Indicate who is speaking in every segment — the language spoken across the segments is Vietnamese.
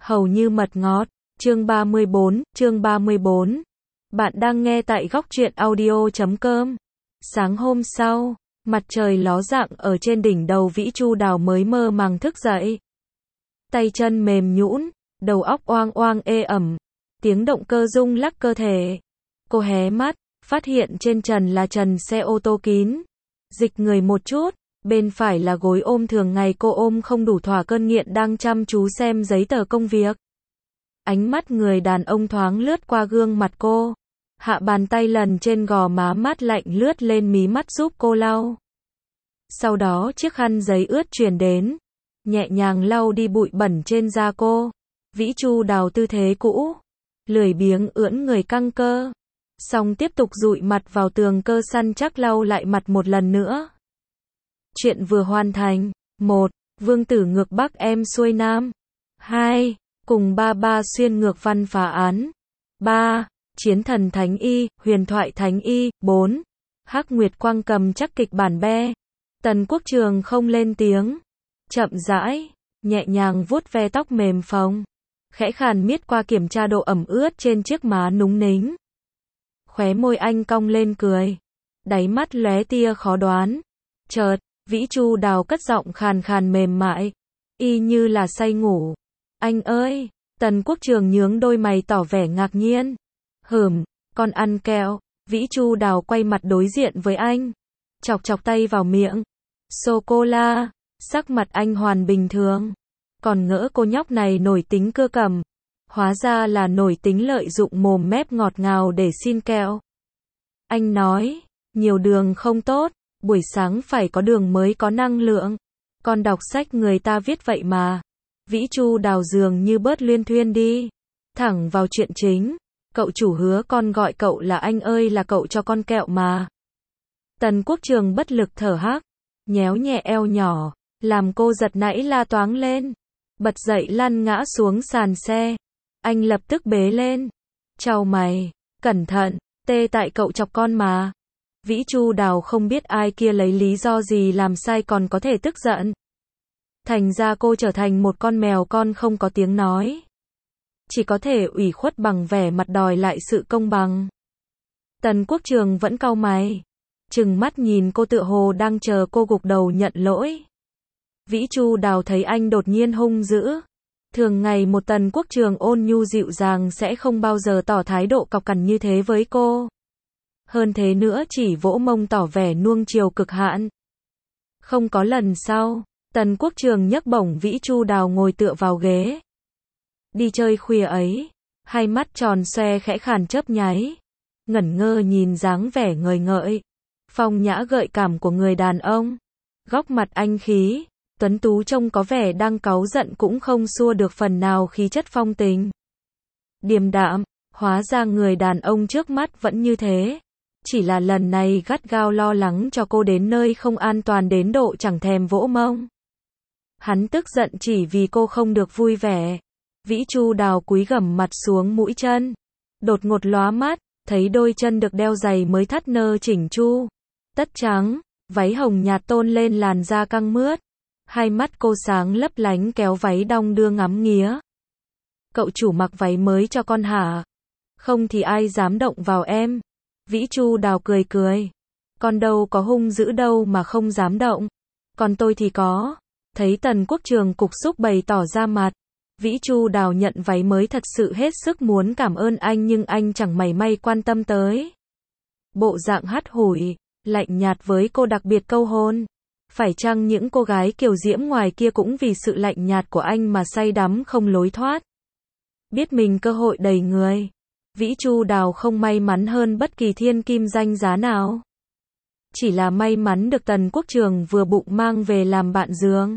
Speaker 1: hầu như mật ngọt. Chương 34. Bạn đang nghe tại góc truyện audio.com. Sáng hôm sau, mặt trời ló dạng ở trên đỉnh đầu Vĩ Chu Đào mới mơ màng thức dậy. Tay chân mềm nhũn, đầu óc oang oang ê ẩm, tiếng động cơ rung lắc cơ thể. Cô hé mắt, phát hiện trên trần là trần xe ô tô kín. Dịch người một chút, bên phải là gối ôm thường ngày cô ôm không đủ thỏa cơn nghiện đang chăm chú xem giấy tờ công việc. Ánh mắt người đàn ông thoáng lướt qua gương mặt cô. Hạ bàn tay lần trên gò má mát lạnh lướt lên mí mắt giúp cô lau. Sau đó chiếc khăn giấy ướt truyền đến, nhẹ nhàng lau đi bụi bẩn trên da cô. Vĩ Chu Đào tư thế cũ, lười biếng ưỡn người căng cơ. Xong tiếp tục dụi mặt vào tường cơ săn chắc lau lại mặt một lần nữa. Chuyện vừa hoàn thành. 1. Vương tử ngược Bắc em xuôi Nam. 2. Cùng ba xuyên ngược văn phá án. 3. Chiến thần Thánh Y, huyền thoại Thánh Y. 4. Hắc Nguyệt Quang cầm chắc kịch bản be. Tần Quốc Trường không lên tiếng. Chậm rãi, nhẹ nhàng vuốt ve tóc mềm phồng. Khẽ khàn miết qua kiểm tra độ ẩm ướt trên chiếc má núng nính. Khóe môi anh cong lên cười. Đáy mắt lóe tia khó đoán. Chợt, Vĩ Chu Đào cất giọng khàn khàn mềm mại. Y như là say ngủ. Anh ơi! Tần Quốc Trường nhướng đôi mày tỏ vẻ ngạc nhiên. Con ăn kẹo. Vĩ Chu Đào quay mặt đối diện với anh. Chọc chọc tay vào miệng. Sô-cô-la. Sắc mặt anh hoàn bình thường. Còn ngỡ cô nhóc này nổi tính cưa cẩm. Hóa ra là nổi tính lợi dụng mồm mép ngọt ngào để xin kẹo. Anh nói, nhiều đường không tốt, buổi sáng phải có đường mới có năng lượng. Con đọc sách người ta viết vậy mà. Vĩ Chu Đào dường như bớt luyên thuyên đi. Thẳng vào chuyện chính. Cậu chủ hứa con gọi cậu là anh ơi là cậu cho con kẹo mà. Tần Quốc Trường bất lực thở hác. Nhéo nhẹ eo nhỏ. Làm cô giật nãy la toáng lên. Bật dậy lăn ngã xuống sàn xe. Anh lập tức bế lên. Chào mày. Cẩn thận. Tê tại cậu chọc con mà. Vĩ Chu Đào không biết ai kia lấy lý do gì làm sai còn có thể tức giận. Thành ra cô trở thành một con mèo con không có tiếng nói. Chỉ có thể ủy khuất bằng vẻ mặt đòi lại sự công bằng. Tần Quốc Trường vẫn cau mày. Trừng mắt nhìn cô tựa hồ đang chờ cô gục đầu nhận lỗi. Vĩ Chu Đào thấy anh đột nhiên hung dữ. Thường ngày một Tần Quốc Trường ôn nhu dịu dàng sẽ không bao giờ tỏ thái độ cọc cằn như thế với cô. Hơn thế nữa chỉ vỗ mông tỏ vẻ nuông chiều cực hạn. Không có lần sau, Tần Quốc Trường nhấc bổng Vĩ Chu Đào ngồi tựa vào ghế. Đi chơi khuya ấy, hai mắt tròn xoe khẽ khàn chớp nháy. Ngẩn ngơ nhìn dáng vẻ ngời ngợi, phong nhã gợi cảm của người đàn ông. Góc mặt anh khí, tuấn tú trông có vẻ đang cáu giận cũng không xua được phần nào khí chất phong tình. Điềm đạm, hóa ra người đàn ông trước mắt vẫn như thế. Chỉ là lần này gắt gao lo lắng cho cô đến nơi không an toàn đến độ chẳng thèm vỗ mông. Hắn tức giận chỉ vì cô không được vui vẻ. Vĩ Chu Đào cúi gằm mặt xuống mũi chân. Đột ngột lóa mắt, thấy đôi chân được đeo giày mới thắt nơ chỉnh chu. Tất trắng, váy hồng nhạt tôn lên làn da căng mướt. Hai mắt cô sáng lấp lánh kéo váy đong đưa ngắm nghía. Cậu chủ mặc váy mới cho con hả? Không thì ai dám động vào em. Vĩ Chu Đào cười cười. Con đâu có hung dữ đâu mà không dám động. Còn tôi thì có. Thấy Tần Quốc Trường cục xúc bày tỏ ra mặt. Vĩ Chu Đào nhận váy mới thật sự hết sức muốn cảm ơn anh nhưng anh chẳng mảy may quan tâm tới. Bộ dạng hắt hủi, lạnh nhạt với cô đặc biệt câu hôn. Phải chăng những cô gái kiều diễm ngoài kia cũng vì sự lạnh nhạt của anh mà say đắm không lối thoát? Biết mình cơ hội đầy người. Vĩ Chu Đào không may mắn hơn bất kỳ thiên kim danh giá nào. Chỉ là may mắn được Tần Quốc Trường vừa bụng mang về làm bạn giường.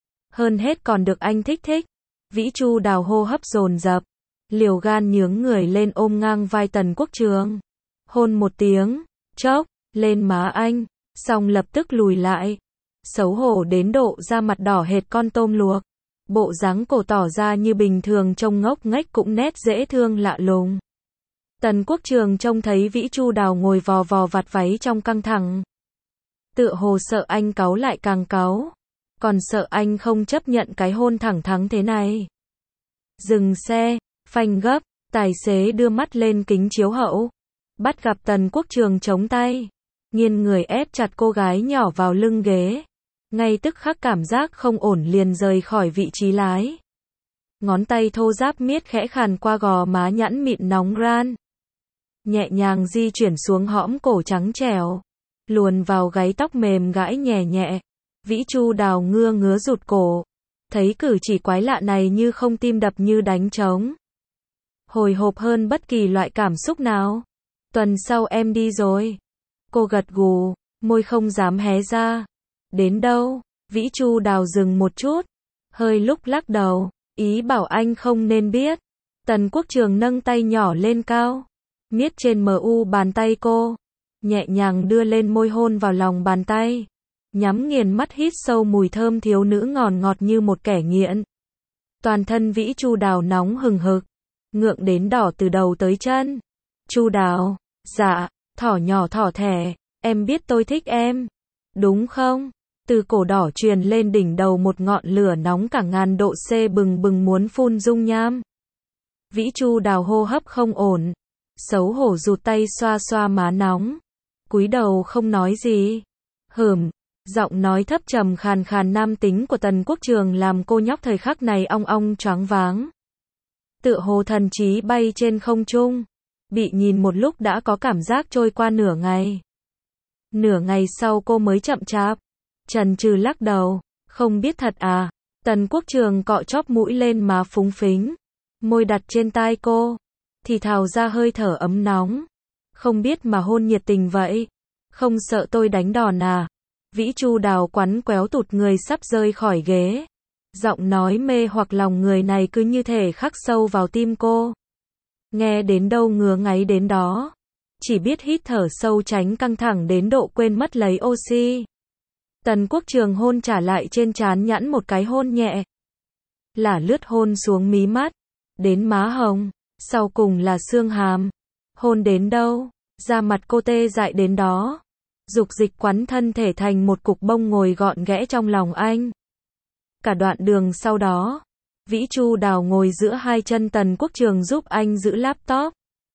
Speaker 1: Hơn hết còn được anh thích. Vĩ Chu Đào hô hấp dồn dập, liều gan nhướng người lên ôm ngang vai Tần Quốc Trường. Hôn một tiếng, chốc, lên má anh, xong lập tức lùi lại. Xấu hổ đến độ da mặt đỏ hệt con tôm luộc. Bộ dáng cổ tỏ ra như bình thường trông ngốc nghếch cũng nét dễ thương lạ lùng. Tần Quốc Trường trông thấy Vĩ Chu Đào ngồi vò vò vặt váy trong căng thẳng. Tựa hồ sợ anh cáu lại càng cáu. Còn sợ anh không chấp nhận cái hôn thẳng thắn thế này. Dừng xe, phanh gấp, tài xế đưa mắt lên kính chiếu hậu. Bắt gặp Tần Quốc Trường chống tay, nghiêng người ép chặt cô gái nhỏ vào lưng ghế. Ngay tức khắc cảm giác không ổn liền rời khỏi vị trí lái. Ngón tay thô ráp miết khẽ khàn qua gò má nhẵn mịn nóng ran. Nhẹ nhàng di chuyển xuống hõm cổ trắng trẻo. Luồn vào gáy tóc mềm gãi nhẹ nhẹ. Vĩ Chu Đào ngưa ngứa rụt cổ. Thấy cử chỉ quái lạ này như không tim đập như đánh trống. Hồi hộp hơn bất kỳ loại cảm xúc nào. Tuần sau em đi rồi. Cô gật gù, môi không dám hé ra. Đến đâu? Vĩ Chu Đào dừng một chút. Hơi lúc lắc đầu, ý bảo anh không nên biết. Tần Quốc Trường nâng tay nhỏ lên cao. Miết trên mu bàn tay cô. Nhẹ nhàng đưa lên môi hôn vào lòng bàn tay. Nhắm nghiền mắt hít sâu mùi thơm thiếu nữ ngọt ngọt như một kẻ nghiện. Toàn thân Vĩ Chu Đào nóng hừng hực. Ngượng đến đỏ từ đầu tới chân. Chu Đào, dạ, thỏ nhỏ thỏ thẻ, em biết tôi thích em. Đúng không? Từ cổ đỏ truyền lên đỉnh đầu một ngọn lửa nóng cả ngàn độ C bừng bừng muốn phun dung nham. Vĩ Chu Đào hô hấp không ổn. Xấu hổ rụt tay xoa xoa má nóng. Cúi đầu không nói gì. Giọng nói thấp trầm khàn khàn nam tính của Tần Quốc Trường làm cô nhóc thời khắc này ong ong choáng váng. Tựa hồ thần trí bay trên không trung. Bị nhìn một lúc đã có cảm giác trôi qua nửa ngày. Nửa ngày sau cô mới chậm chạp chần chừ lắc đầu. Không biết thật à? Tần Quốc Trường cọ chóp mũi lên má phúng phính. Môi đặt trên tai cô. Thì thào ra hơi thở ấm nóng. Không biết mà hôn nhiệt tình vậy. Không sợ tôi đánh đòn à? Vĩ Chu Đào quắn quéo tụt người sắp rơi khỏi ghế. Giọng nói mê hoặc lòng người này cứ như thể khắc sâu vào tim cô. Nghe đến đâu ngứa ngáy đến đó. Chỉ biết hít thở sâu tránh căng thẳng đến độ quên mất lấy oxy. Tần Quốc Trường hôn trả lại trên trán nhẵn một cái hôn nhẹ. Là lướt hôn xuống mí mắt. Đến má hồng. Sau cùng là xương hàm. Hôn đến đâu? Da mặt cô tê dại đến đó. Dục dịch quắn thân thể thành một cục bông ngồi gọn ghẽ trong lòng anh. Cả đoạn đường sau đó, Vĩ Chu Đào ngồi giữa hai chân Tần Quốc Trường giúp anh giữ laptop.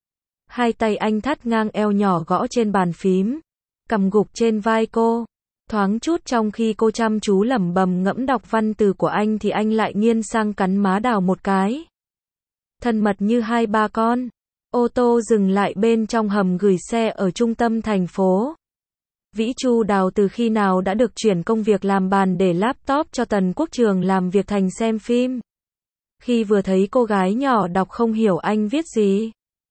Speaker 1: Hai tay anh thắt ngang eo nhỏ gõ trên bàn phím, cầm gục trên vai cô. Thoáng chút trong khi cô chăm chú lẩm bẩm ngẫm đọc văn từ của anh thì anh lại nghiêng sang cắn má Đào một cái. Thân mật như hai ba con. Ô tô dừng lại bên trong hầm gửi xe ở trung tâm thành phố. Vĩ Chu Đào từ khi nào đã được chuyển công việc làm bàn để laptop cho Tần Quốc Trường làm việc thành xem phim. Khi vừa thấy cô gái nhỏ đọc không hiểu anh viết gì,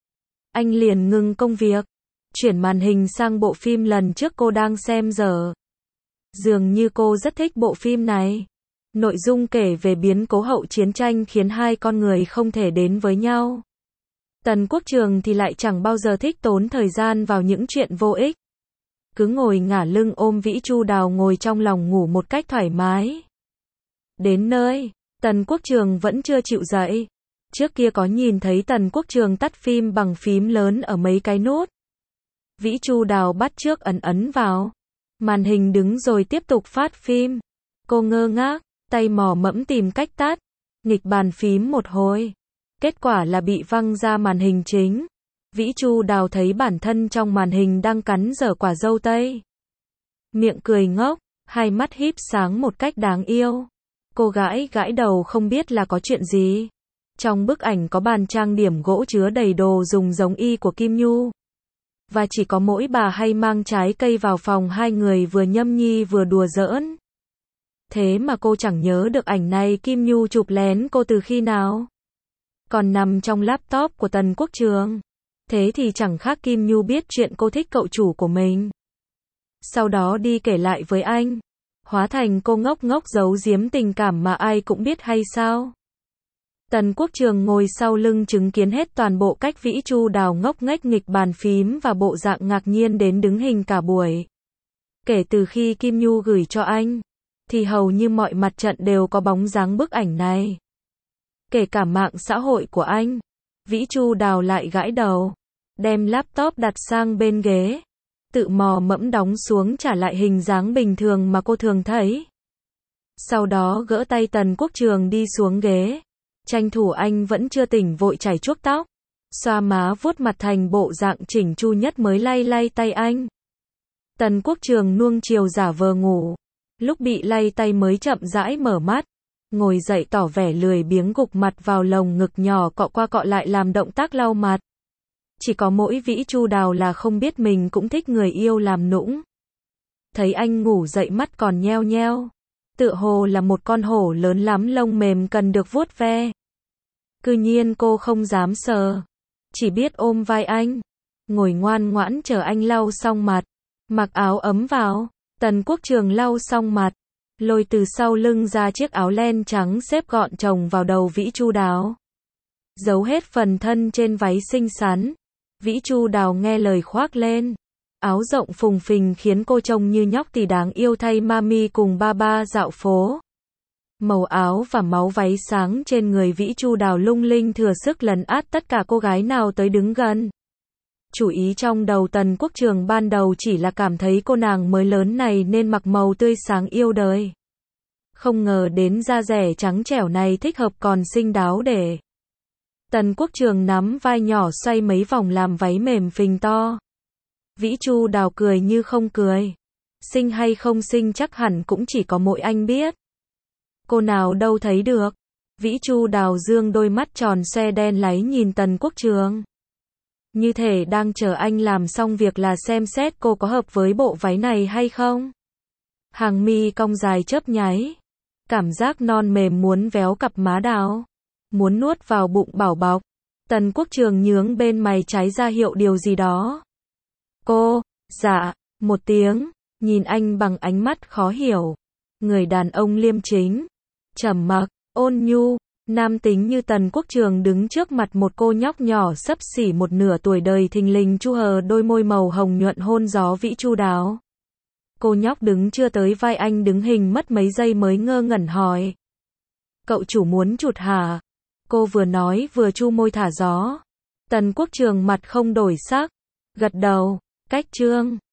Speaker 1: anh liền ngừng công việc, chuyển màn hình sang bộ phim lần trước cô đang xem giờ. Dường như cô rất thích bộ phim này. Nội dung kể về biến cố hậu chiến tranh khiến hai con người không thể đến với nhau. Tần Quốc Trường thì lại chẳng bao giờ thích tốn thời gian vào những chuyện vô ích. Cứ ngồi ngả lưng ôm Vĩ Chu Đào ngồi trong lòng ngủ một cách thoải mái. Đến nơi, Tần Quốc Trường vẫn chưa chịu dậy. Trước kia có nhìn thấy Tần Quốc Trường tắt phim bằng phím lớn ở mấy cái nút. Vĩ Chu Đào bắt trước ấn vào. Màn hình đứng rồi tiếp tục phát phim. Cô ngơ ngác, tay mò mẫm tìm cách tắt. Nghịch bàn phím một hồi. Kết quả là bị văng ra màn hình chính. Vĩ Chu Đào thấy bản thân trong màn hình đang cắn dở quả dâu tây. Miệng cười ngốc, hai mắt híp sáng một cách đáng yêu. Cô gãi đầu không biết là có chuyện gì. Trong bức ảnh có bàn trang điểm gỗ chứa đầy đồ dùng giống y của Kim Nhu. Và chỉ có mỗi bà hay mang trái cây vào phòng hai người vừa nhâm nhi vừa đùa giỡn. Thế mà cô chẳng nhớ được ảnh này Kim Nhu chụp lén cô từ khi nào. Còn nằm trong laptop của Tần Quốc Trường. Thế thì chẳng khác Kim Nhu biết chuyện cô thích cậu chủ của mình. Sau đó đi kể lại với anh. Hóa thành cô ngốc ngốc giấu giếm tình cảm mà ai cũng biết hay sao? Tần Quốc Trường ngồi sau lưng chứng kiến hết toàn bộ cách Vĩ Chu Đào ngốc nghếch nghịch bàn phím và bộ dạng ngạc nhiên đến đứng hình cả buổi. Kể từ khi Kim Nhu gửi cho anh, thì hầu như mọi mặt trận đều có bóng dáng bức ảnh này. Kể cả mạng xã hội của anh. Vĩ Chu Đào lại gãi đầu, đem laptop đặt sang bên ghế, tự mò mẫm đóng xuống trả lại hình dáng bình thường mà cô thường thấy. Sau đó gỡ tay Tần Quốc Trường đi xuống ghế, Tranh thủ anh vẫn chưa tỉnh vội chải chuốc tóc, xoa má vuốt mặt thành bộ dạng chỉnh chu nhất mới lay lay tay anh. Tần Quốc Trường nuông chiều giả vờ ngủ, lúc bị lay tay mới chậm rãi mở mắt, ngồi dậy tỏ vẻ lười biếng gục mặt vào lồng ngực nhỏ cọ qua cọ lại làm động tác lau mặt. Chỉ có mỗi Vĩ Chu Đào là không biết mình cũng thích người yêu làm nũng. Thấy anh ngủ dậy mắt còn nheo nheo, tựa hồ là một con hổ lớn lắm lông mềm cần được vuốt ve. Cư nhiên cô không dám sờ, chỉ biết ôm vai anh, ngồi ngoan ngoãn chờ anh lau xong mặt, mặc áo ấm vào. Tần Quốc Trường lau xong mặt, lôi từ sau lưng ra chiếc áo len trắng xếp gọn chồng vào đầu Vĩ Chu Đào, giấu hết phần thân trên váy xinh xắn. Vĩ Chu Đào nghe lời khoác lên, áo rộng phùng phình khiến cô trông như nhóc tỳ đáng yêu thay mami cùng ba dạo phố. Màu áo và máu váy sáng trên người Vĩ Chu Đào lung linh thừa sức lấn át tất cả cô gái nào tới đứng gần. Chủ ý trong đầu Tần Quốc Trường ban đầu chỉ là cảm thấy cô nàng mới lớn này nên mặc màu tươi sáng yêu đời. Không ngờ đến da rẻ trắng trẻo này thích hợp còn xinh đáo để. Tần Quốc Trường nắm vai nhỏ xoay mấy vòng làm váy mềm phình to. Vĩ Chu Đào cười như không cười. Xinh hay không xinh chắc hẳn cũng chỉ có mỗi anh biết. Cô nào đâu thấy được. Vĩ Chu Đào dương đôi mắt tròn xoe đen láy nhìn Tần Quốc Trường. Như thể đang chờ anh làm xong việc là xem xét cô có hợp với bộ váy này hay không. Hàng mi cong dài chớp nháy. Cảm giác non mềm muốn véo cặp má Đào. Muốn nuốt vào bụng bảo bọc. Tần Quốc Trường nhướng bên mày trái ra hiệu điều gì đó. Cô, dạ, một tiếng, nhìn anh bằng ánh mắt khó hiểu. Người đàn ông liêm chính, trầm mặc, ôn nhu, nam tính như Tần Quốc Trường đứng trước mặt một cô nhóc nhỏ xấp xỉ một nửa tuổi đời thình lình chu hờ đôi môi màu hồng nhuận hôn gió Vĩ Chu Đào. Cô nhóc đứng chưa tới vai anh đứng hình mất mấy giây mới ngơ ngẩn hỏi. Cậu chủ muốn chụt hả? Cô vừa nói vừa chu môi thả gió. Tần Quốc Trường mặt không đổi sắc, gật đầu, cách chương.